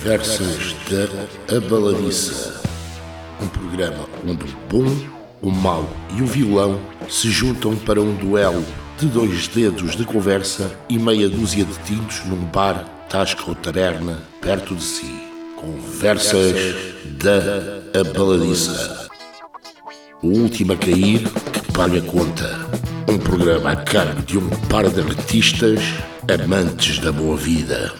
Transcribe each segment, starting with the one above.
Conversas da Abaladiça, um programa onde o bom, o mau e o vilão se juntam para um duelo de 2 dedos de conversa e meia dúzia de tintos num bar, tasca ou taberna perto de si. Conversas da Abaladiça. O último a cair que paga a conta. Um programa a cargo de um par de artistas amantes da boa vida.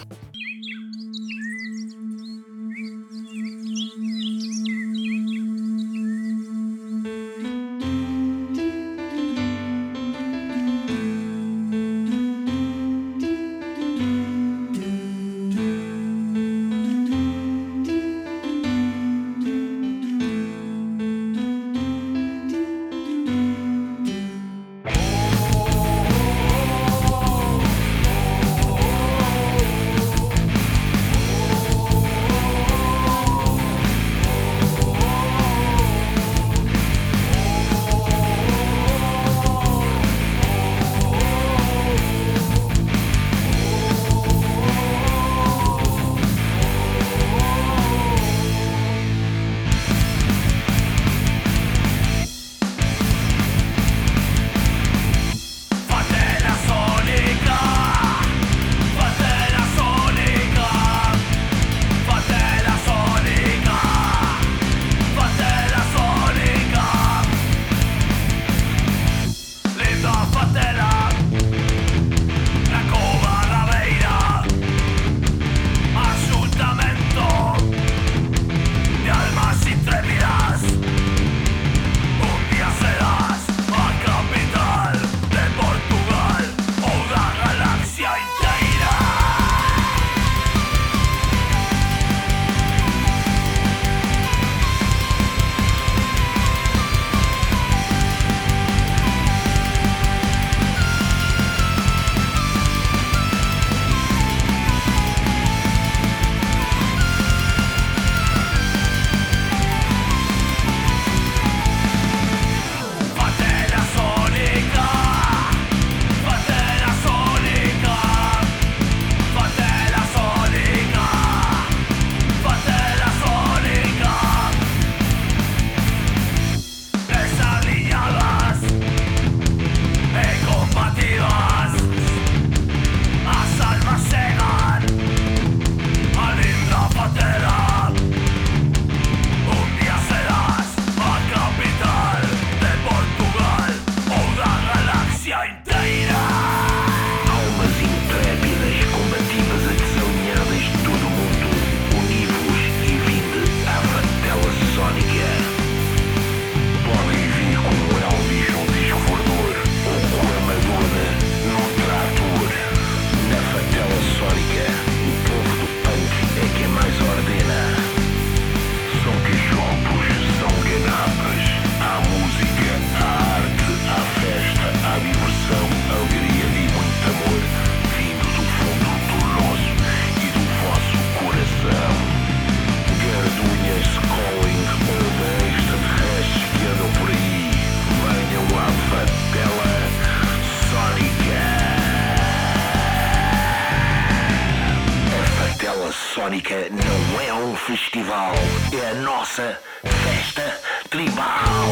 Sónica não é um festival, é a nossa festa tribal.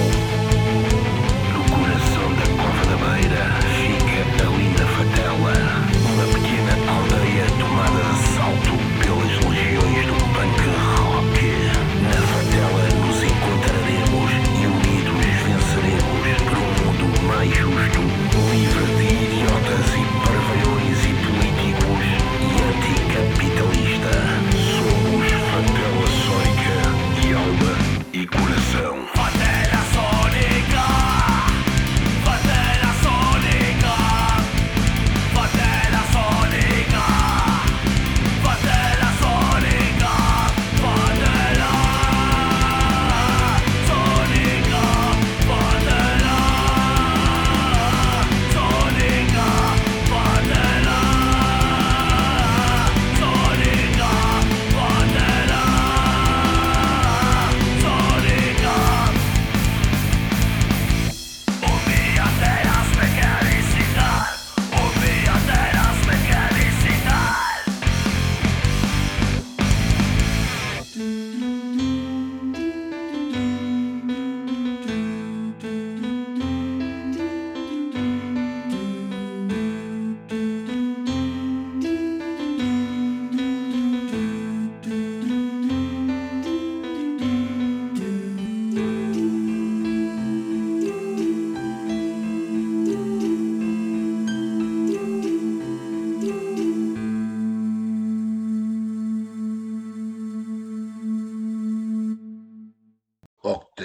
No coração da Cova da Beira fica a linda Fatela, uma pequena aldeia tomada de assalto pelas legiões do punk rock. Na Fatela nos encontraremos e unidos venceremos por um mundo mais justo, livre de idiotas e parvalhões e políticos e anticapitalista. Somos Fatela Sónica de alma e coração. Fatela Sónica.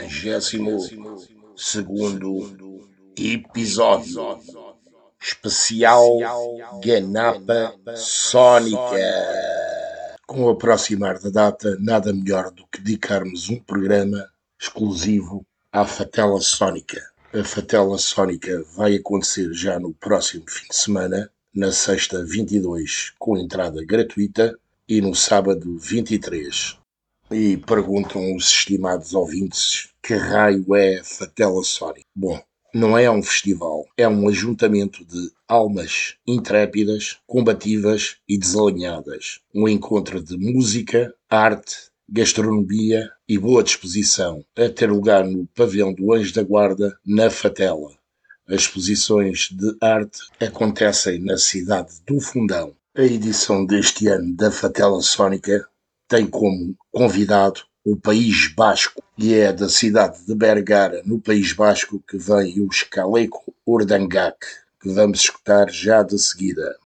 52º episódio especial Ganapa Sónica. Com o aproximar da data, nada melhor do que dedicarmos um programa exclusivo à Fatela Sónica. A Fatela Sónica vai acontecer já no próximo fim de semana, na sexta 22, com entrada gratuita, e no sábado 23. E perguntam os estimados ouvintes que raio é a Fatela Sónica. Bom, não é um festival, é um ajuntamento de almas intrépidas, combativas e desalinhadas. Um encontro de música, arte, gastronomia e boa disposição, a ter lugar no pavilhão do Anjo da Guarda, na Fatela. As exposições de arte acontecem na cidade do Fundão. A edição deste ano da Fatela Sónica tem como convidado o País Basco, e é da cidade de Bergara, no País Basco, que vem o Xcaleco Urdangac, que vamos escutar já de seguida.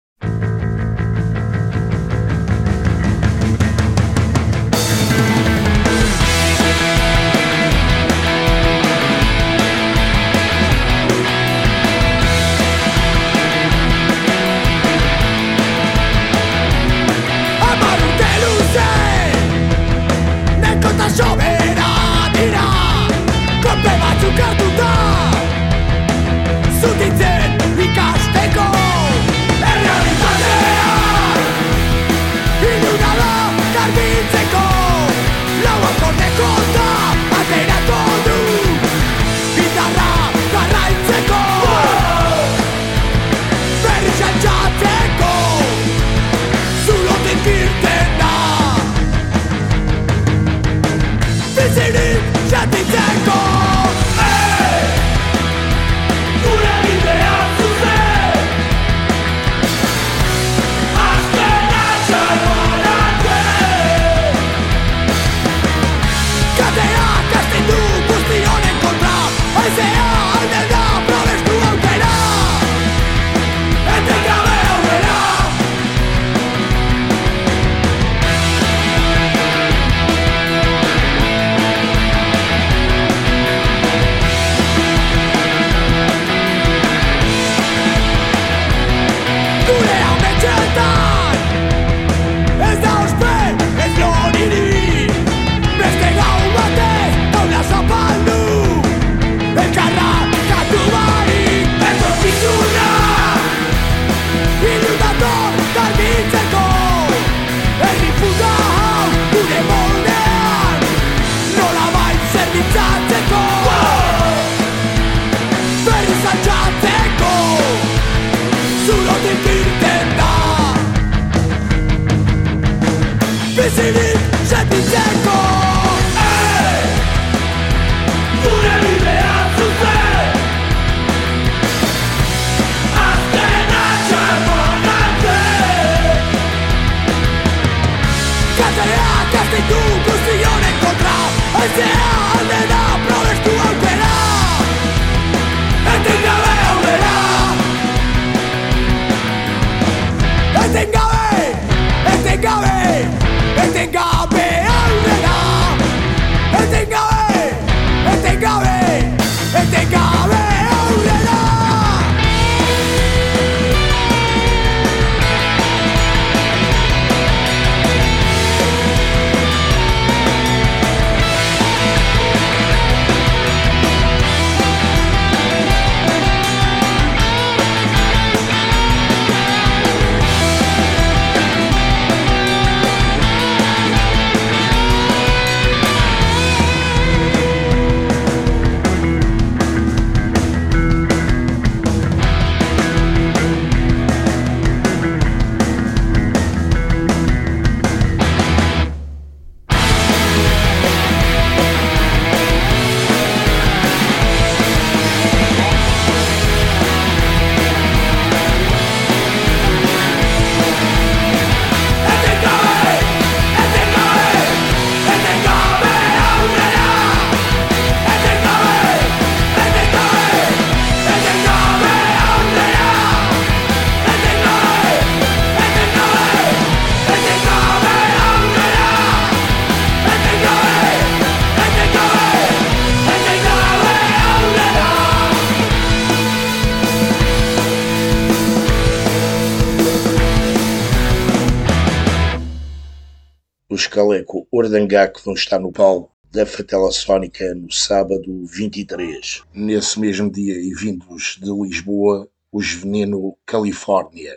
dos Caleco Ordangá, que vão estar no palco da Fatela Sónica no sábado 23. Nesse mesmo dia, e vindos de Lisboa, os Veneno Califórnia.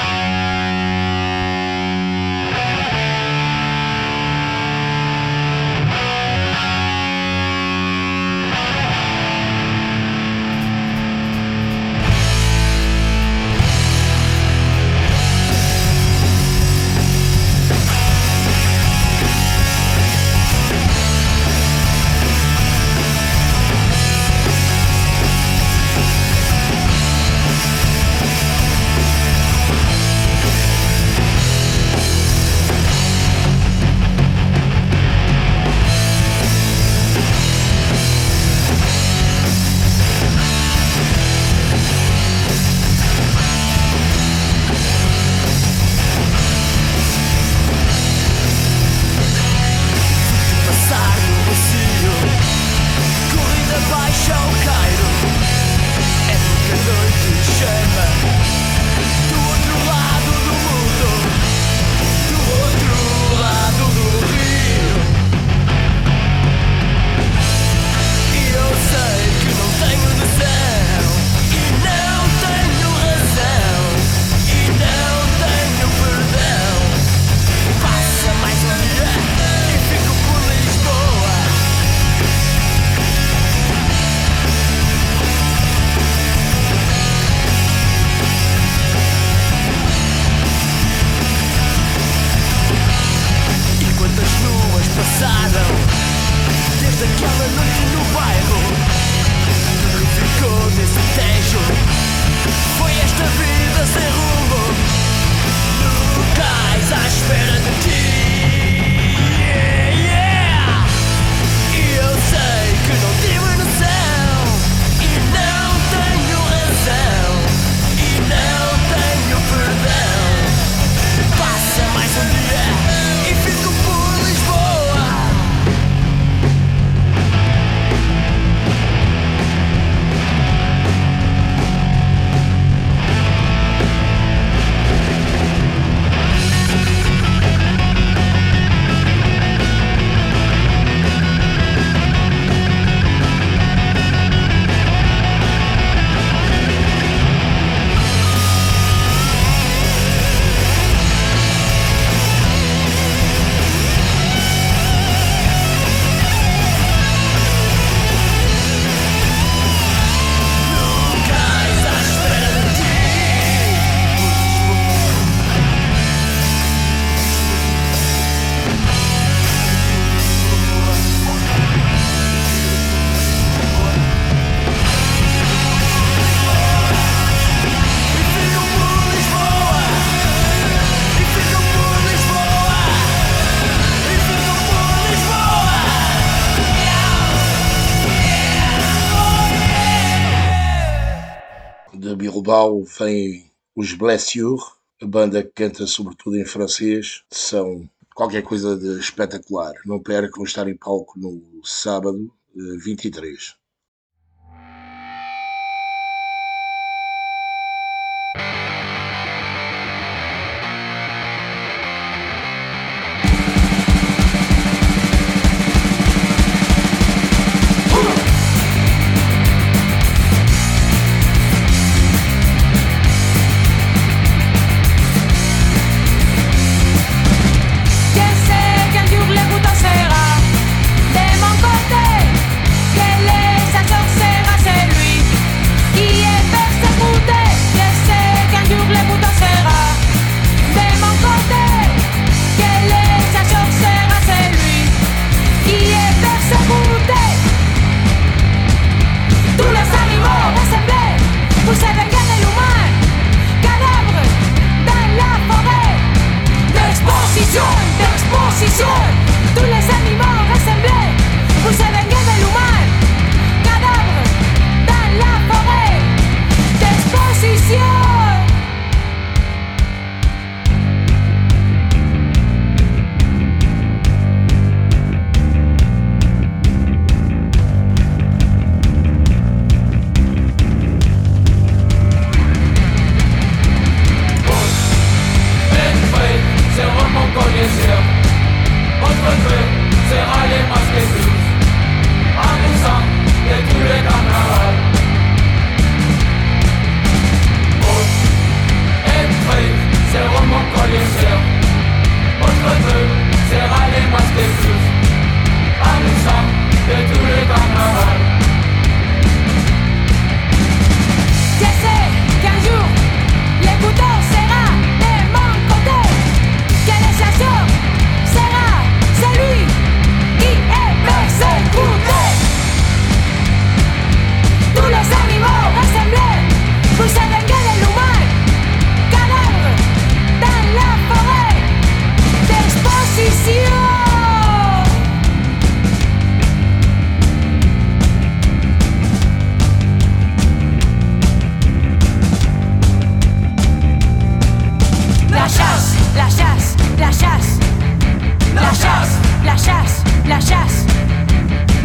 De Bilbao vem os Blessure, a banda que canta sobretudo em francês, são qualquer coisa de espetacular. Não percam estar em palco no sábado 23. Que le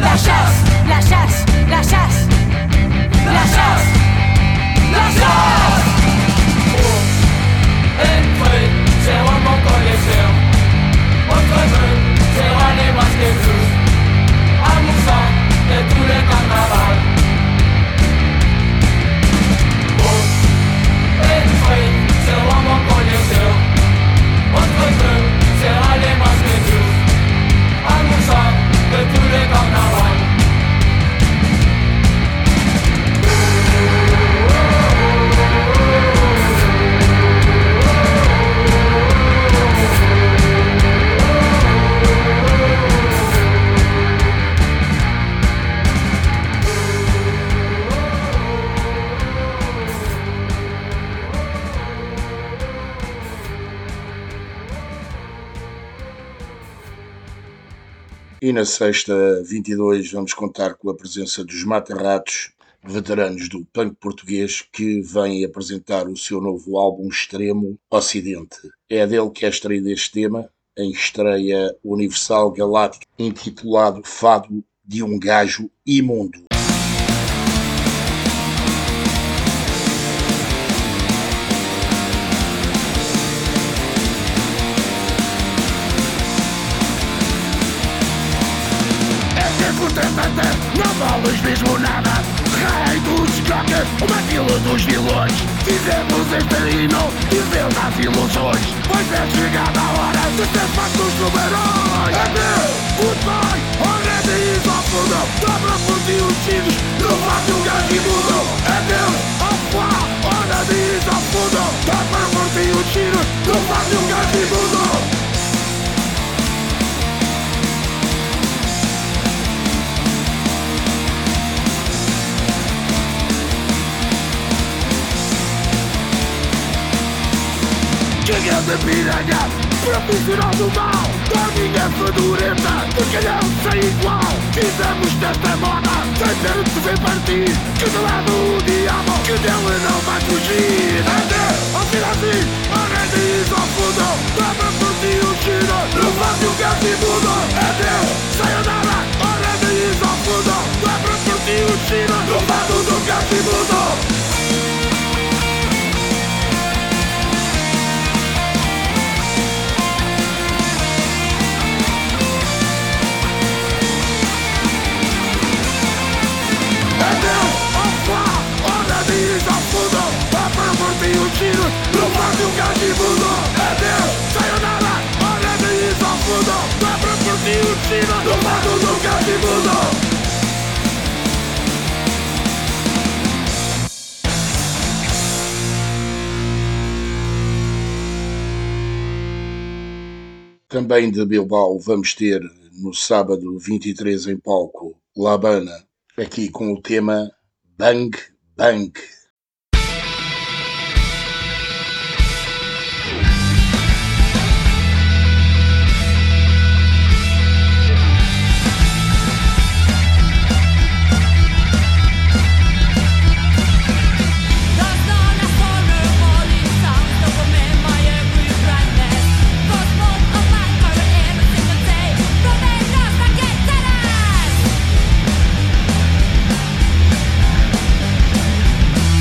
La chasse, la chasse, la chasse, la chasse, la chasse. Entry, c'est vraiment connaisseur. Votre vœu, c'est aller masquer tout. À Moussa, et tous les carnavals. Entry, c'est vraiment connaisseur. Votre vœu, c'est aller masquer tout. À Moussa, et tous les carnavals. E na sexta 22 vamos contar com a presença dos Mata-Ratos, veteranos do punk português, que vêm apresentar o seu novo álbum Extremo Ocidente. É dele que é extraído este tema, em estreia Universal Galáctica, intitulado Fado de um Gajo Imundo. Não vales mesmo nada. Rei dos jockeys, uma fila dos vilões. Fizemos este hino e vemos as ilusões. Pois é chegada a hora de ser feitos super-heróis. Adeus, goodbye, already is off for them. Dobra por ti os tiros, não faz um gajo imundo. Adeus, opa, already is off for them. Dobra por ti os tiros, não faz um gajo imundo. Gigante piranha, profissional do mal. Dorminha fedorenta, de calhão sem igual. Fizemos desta moda, sem ter de ver partir. Que de lado o diabo, que dele não vai fugir. Adeus, ao ser assim, already ao fundo. Dobra por ti o giro, não faz o gato imundo. Adeus, sayonara, already ao fundo. Dobra por ti o giro, não faz o gato imundo. Não faz um gajo imundo. Adeus, sayonara, already is ao fundo. Dobra por ti o tiro, não faz um gajo imundo. Também de Bilbao vamos ter no sábado 23 em palco La Habana, aqui com o tema Bang Bang. Day.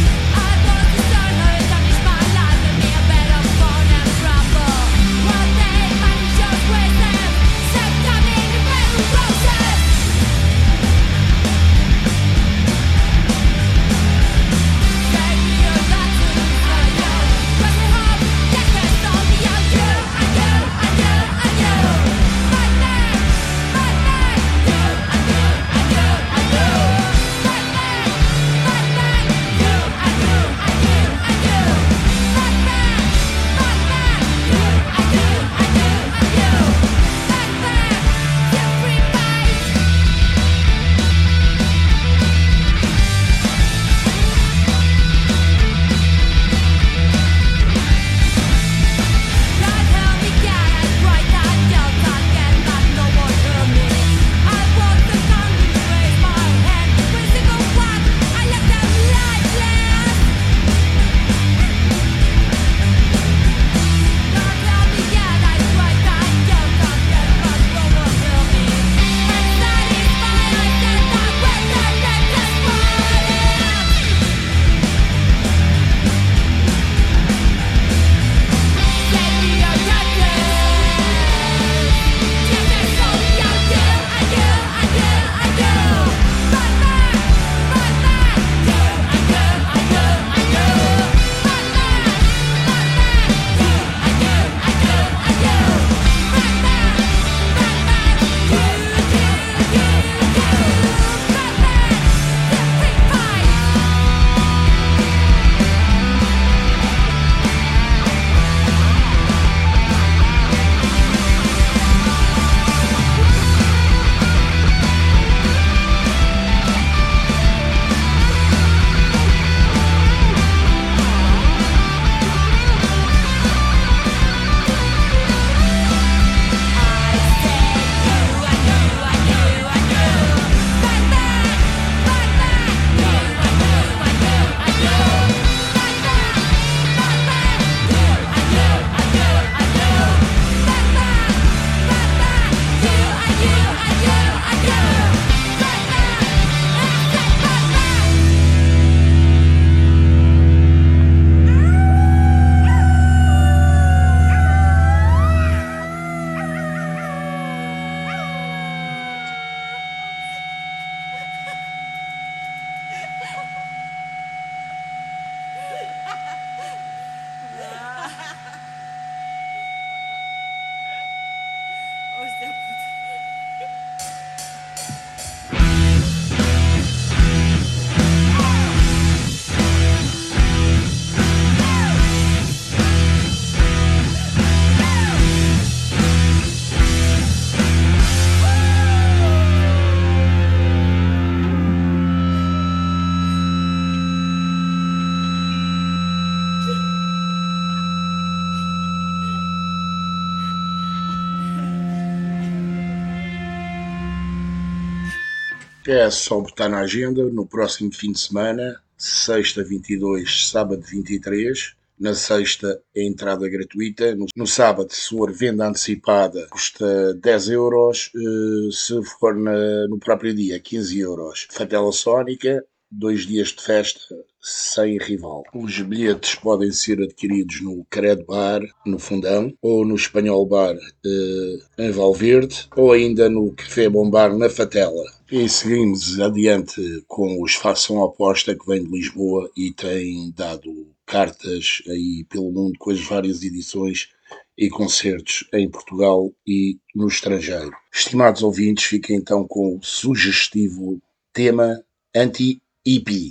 É só botar na agenda no próximo fim de semana, sexta 22, sábado 23. Na sexta é entrada gratuita. No sábado, se for venda antecipada, custa 10 euros. Se for no próprio dia, 15 euros. Fatela Sónica, 2 dias de festa sem rival. Os bilhetes podem ser adquiridos no Credo Bar, no Fundão, ou no Espanhol Bar, em Valverde, ou ainda no Café Bom Bar, na Fatela. E seguimos adiante com os Façam Aposta, que vem de Lisboa e tem dado cartas aí pelo mundo com as várias edições e concertos em Portugal e no estrangeiro. Estimados ouvintes, fiquem então com o sugestivo tema Anti-Hippie.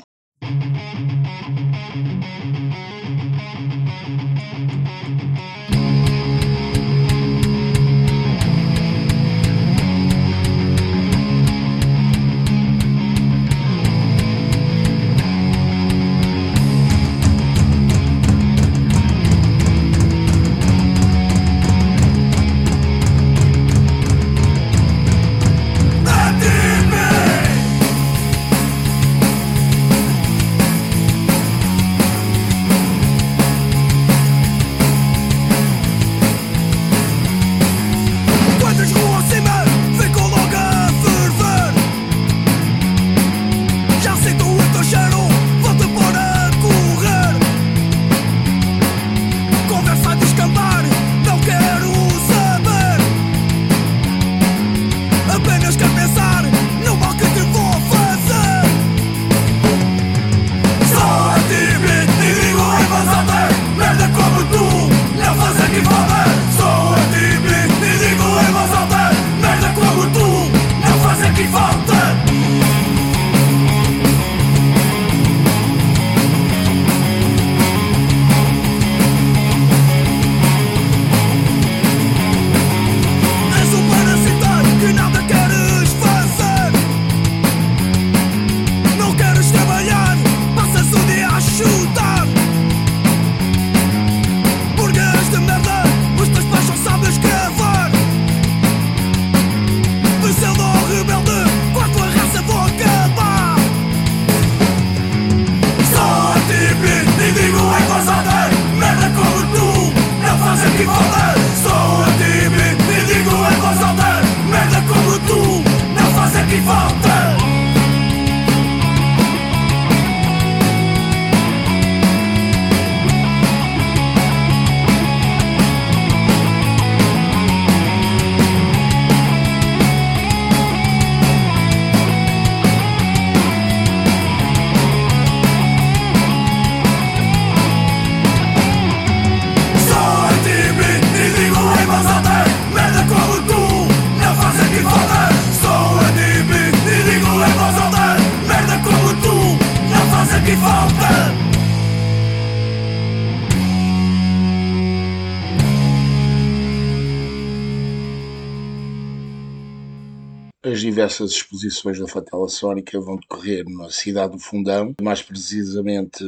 As diversas exposições da Fatela Sónica vão decorrer na cidade do Fundão, mais precisamente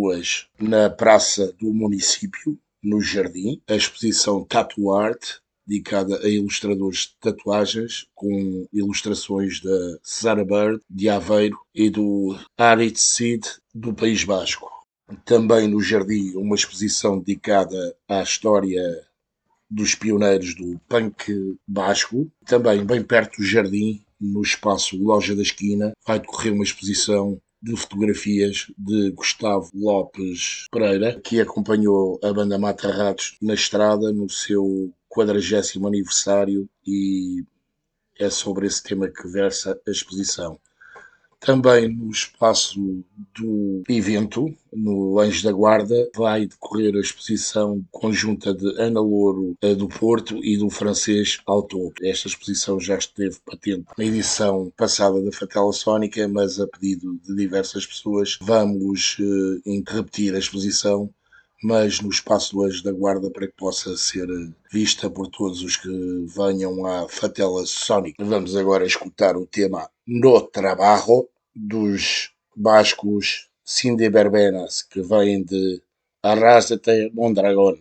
2 na praça do município, no Jardim. A exposição Tattoo Art, dedicada a ilustradores de tatuagens, com ilustrações da Sara Bird, de Aveiro, e do Arit Cid, do País Basco. Também no Jardim, uma exposição dedicada à história dos pioneiros do punk basco. Também bem perto do Jardim, no espaço Loja da Esquina, vai decorrer uma exposição de fotografias de Gustavo Lopes Pereira, que acompanhou a banda Mata Ratos na estrada no seu 40º aniversário, e é sobre esse tema que versa a exposição. Também no espaço do evento, no Anjo da Guarda, vai decorrer a exposição conjunta de Ana Louro do Porto e do francês Auto. Esta exposição já esteve patente na edição passada da Fatela Sónica, mas a pedido de diversas pessoas vamos repetir a exposição, mas no espaço do Anjo da Guarda, para que possa ser vista por todos os que venham à Fatela Sónica. Vamos agora escutar o tema No Trabajo, dos bascos Cinde Verbenas, que vêm de Arrasate Mondragón.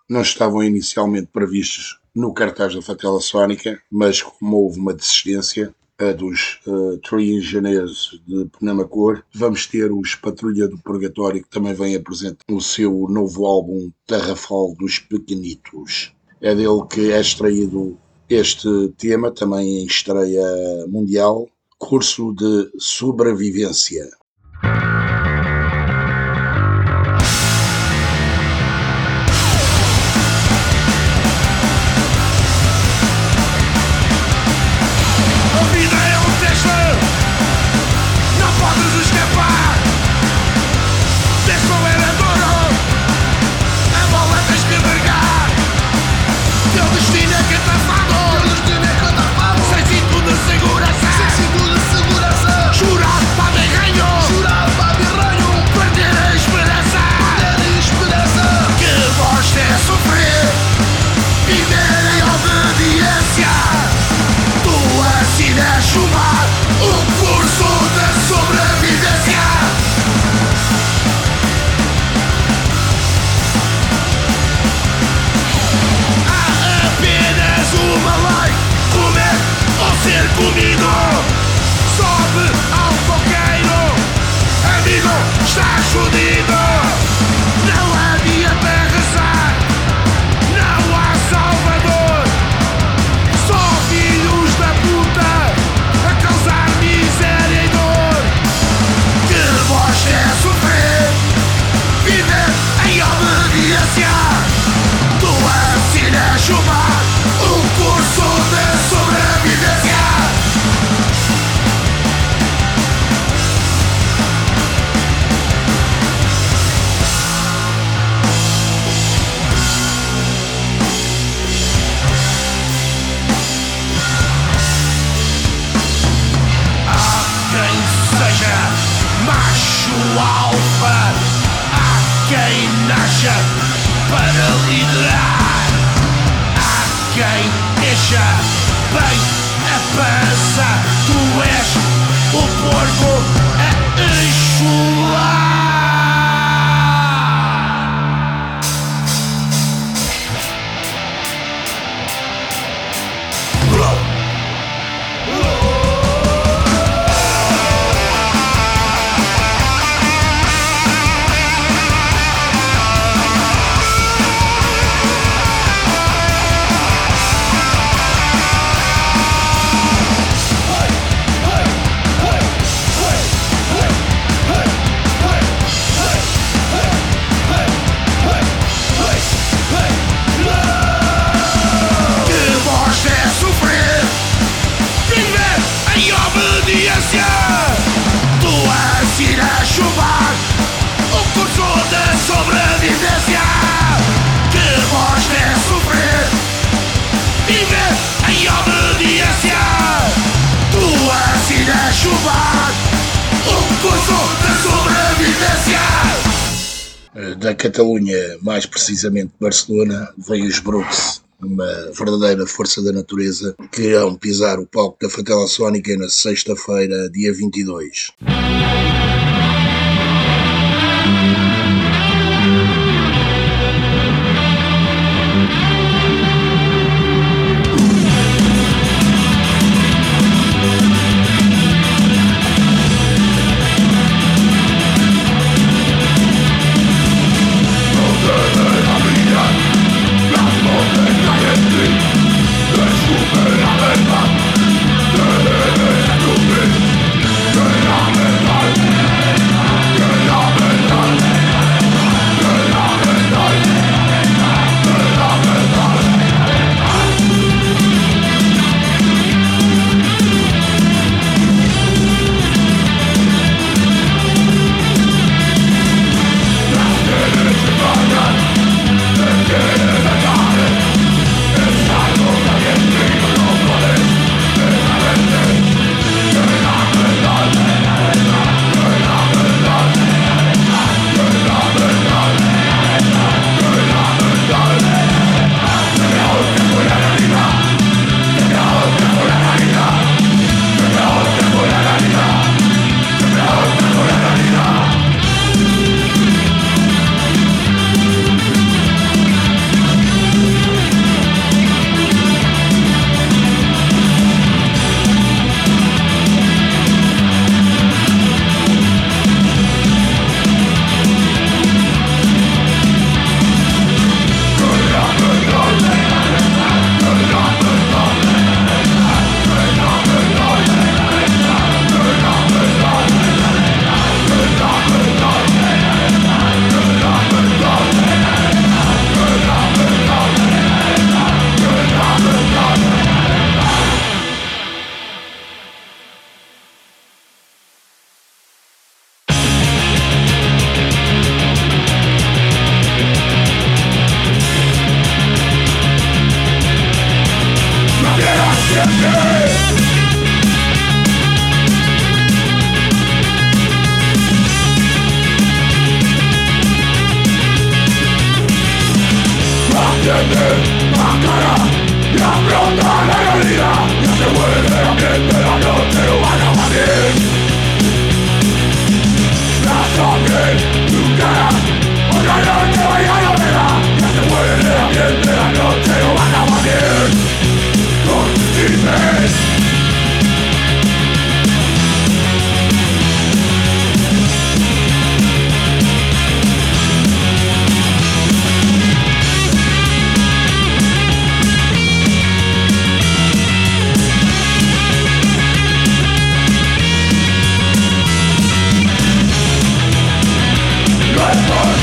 não estavam inicialmente previstos no cartaz da Fatela Sónica, mas como houve uma desistência, a dos Three Engineers de Penamacor, vamos ter os Patrulha do Purgatório, que também vem apresentar o seu novo álbum Tarrafal dos Pequenitos. É dele que é extraído este tema, também em estreia mundial, Curso de Sobrevivência. Da Catalunha, mais precisamente Barcelona, vem os Brooks, uma verdadeira força da natureza, que irão pisar o palco da Fatela Sónica na sexta-feira, dia 22. Desculpe la verdad,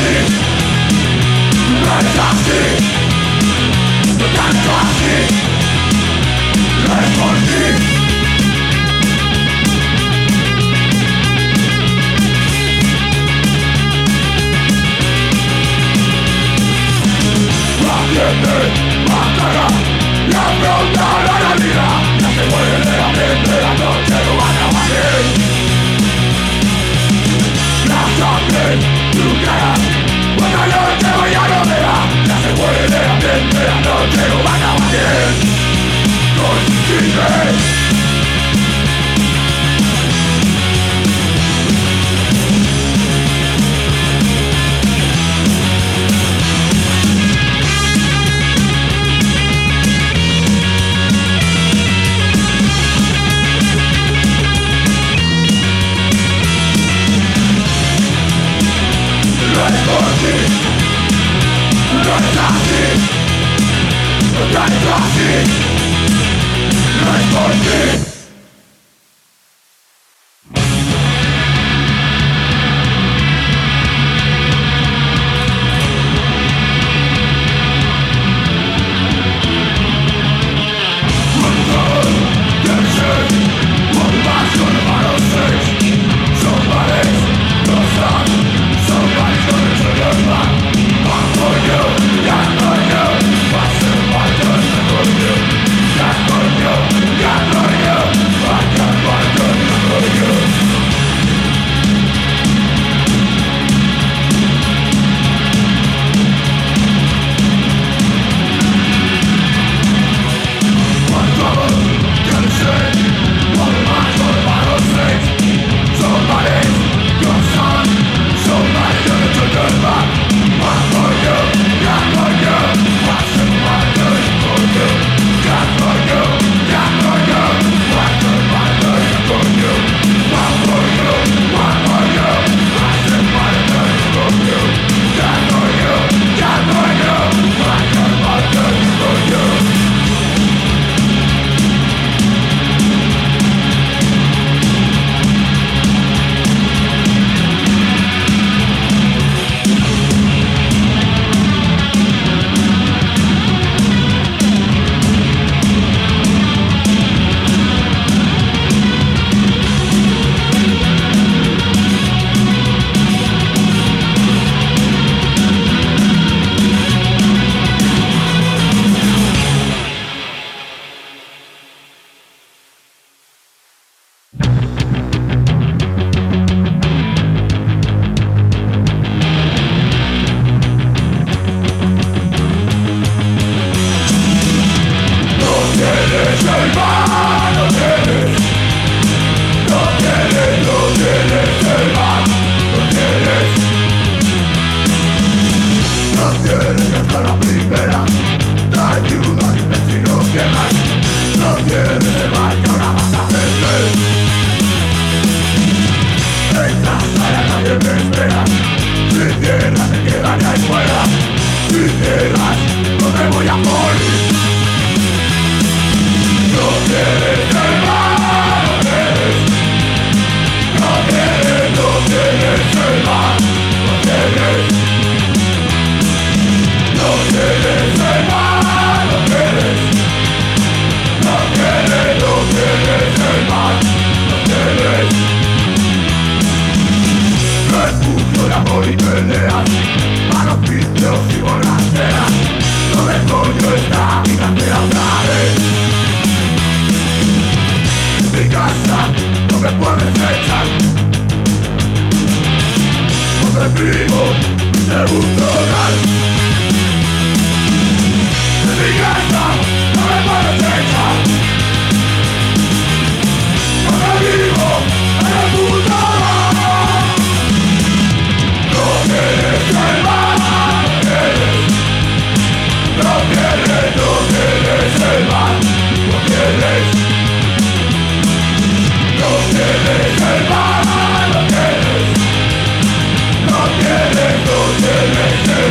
No tienes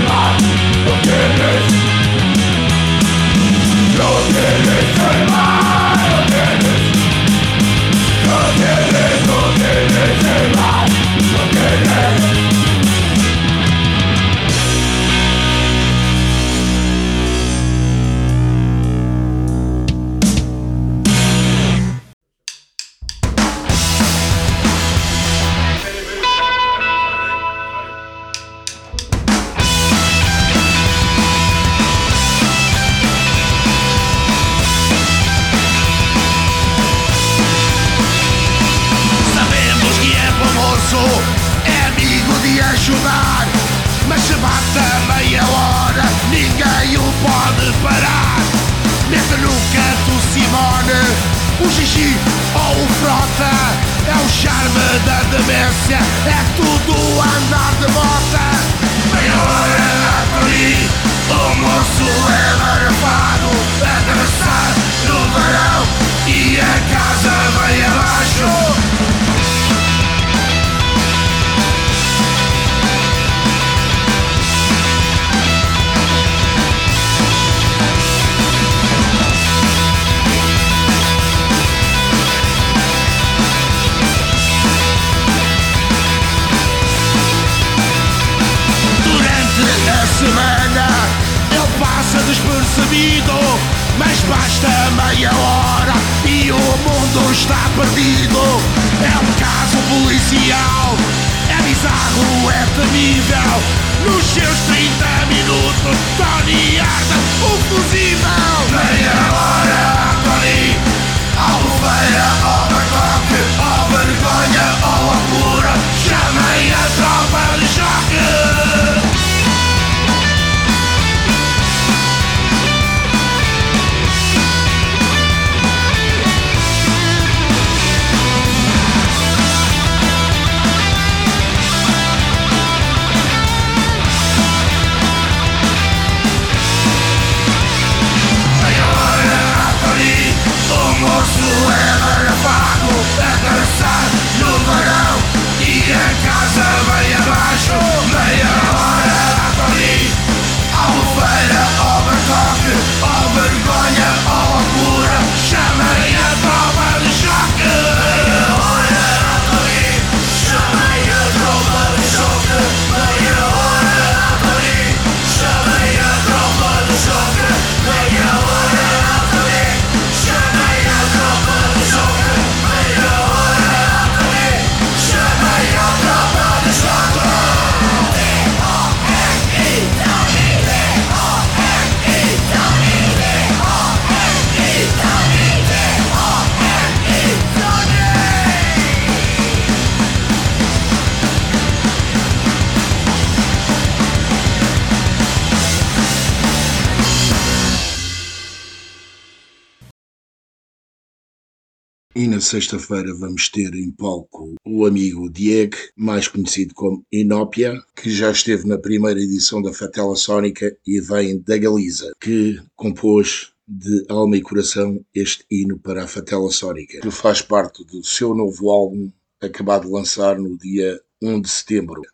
ajudar. Mas se bate a meia hora, ninguém o pode parar. Mete no canto Simone, o Gigi ou o Frota. É o charme da demência, é tudo andar de bota. Meia hora ali, o moço é marafado, a dançar no verão e a casa vem abaixo. Semana ele passa despercebido, mas basta meia hora e o mundo está perdido. É um caso policial, é bizarro, é temível. Nos seus 30 minutos, Tony arda o fusível. Meia hora, Tony, Albufeira, ou Bangkok, ou vergonha, ou loucura. Chamem a tropa de choque. O moço é marafado, é dançar no verão e a casa vem abaixo. Meia hora ali, Albufeira ou Bangkok, ou vergonha ou loucura. Chamem a tropa de choque. Meia hora ali, chamem a tropa de choque. Meia hora ali, chamem a tropa de choque. Meia hora ali, chamem a tropa de choque. Meia hora ali, chamem a tropa de choque. E na sexta-feira vamos ter em palco o amigo Diego, mais conhecido como Inópia, que já esteve na primeira edição da Fatela Sónica e vem da Galiza, que compôs de alma e coração este hino para a Fatela Sónica, que faz parte do seu novo álbum, acabado de lançar no dia 1 de setembro.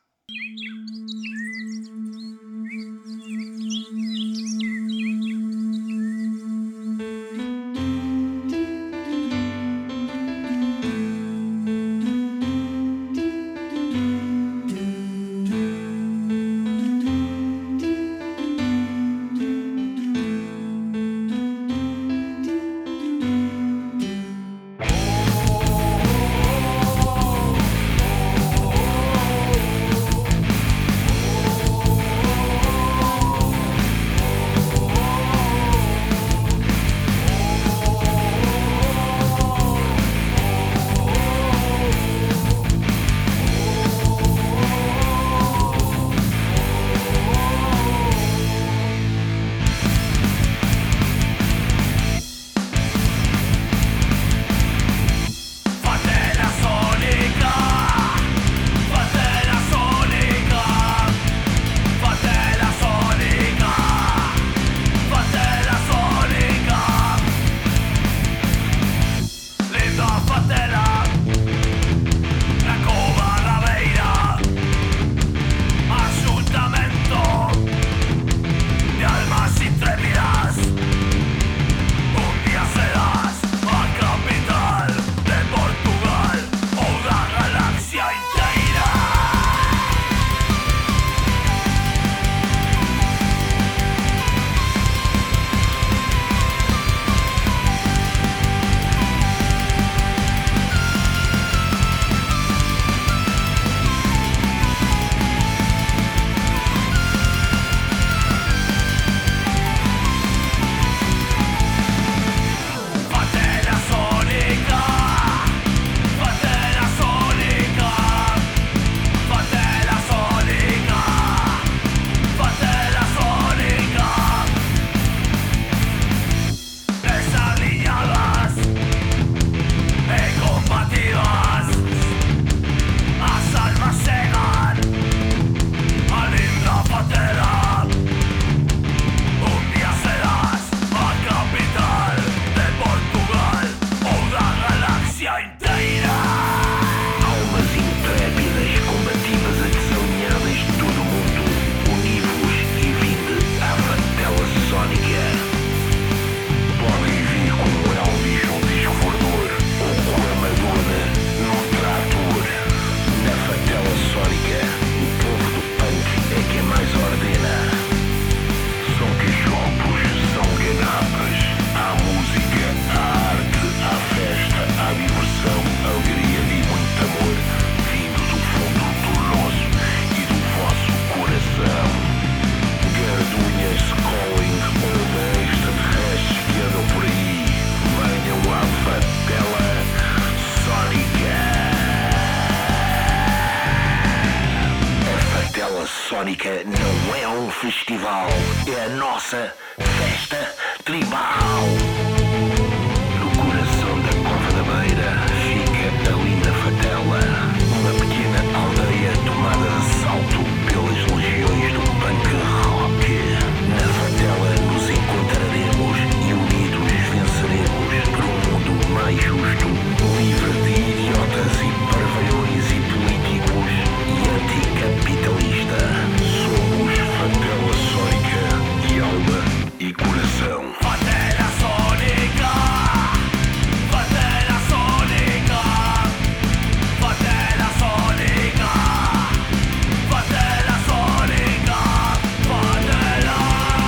Festival. É a nossa festa tribal. No coração da Cova da Beira fica a linda Fatela, uma pequena aldeia tomada de assalto pelas legiões do punk rock. Na Fatela nos encontraremos e unidos venceremos por um mundo mais justo, livre de idiotas e parvalhões e políticos e anticapitalista. Somos Fatela Sónica de alma e coração. Fatela Sónica, Fatela Sónica, Fatela Sónica, Fatela Sónica, Fatela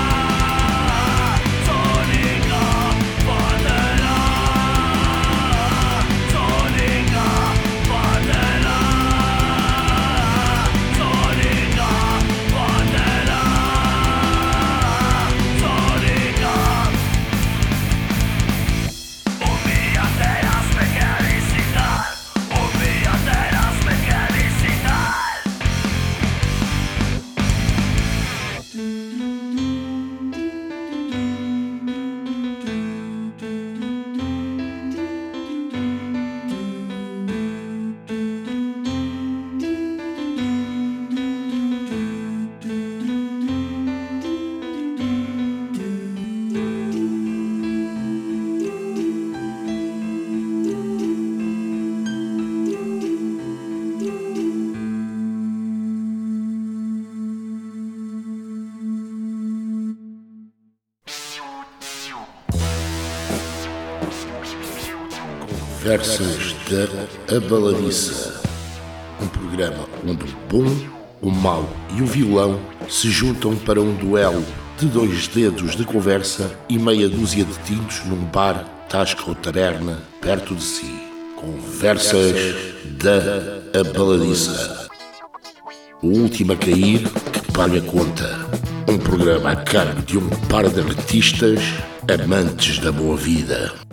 Sónica, Fatela Sónica, Fatela Sónica, Fatela Sónica. Ouvi até as mecanicidade, ouvi até as mecanicidade. Conversas da Abaladiça, um programa onde o bom, o mau e o vilão se juntam para um duelo de 2 dedos de conversa e meia dúzia de tintos num bar, tasca ou taberna perto de si. Conversas da Abaladiça. O último a cair que paga a conta. Um programa a cargo de um par de artistas amantes da boa vida.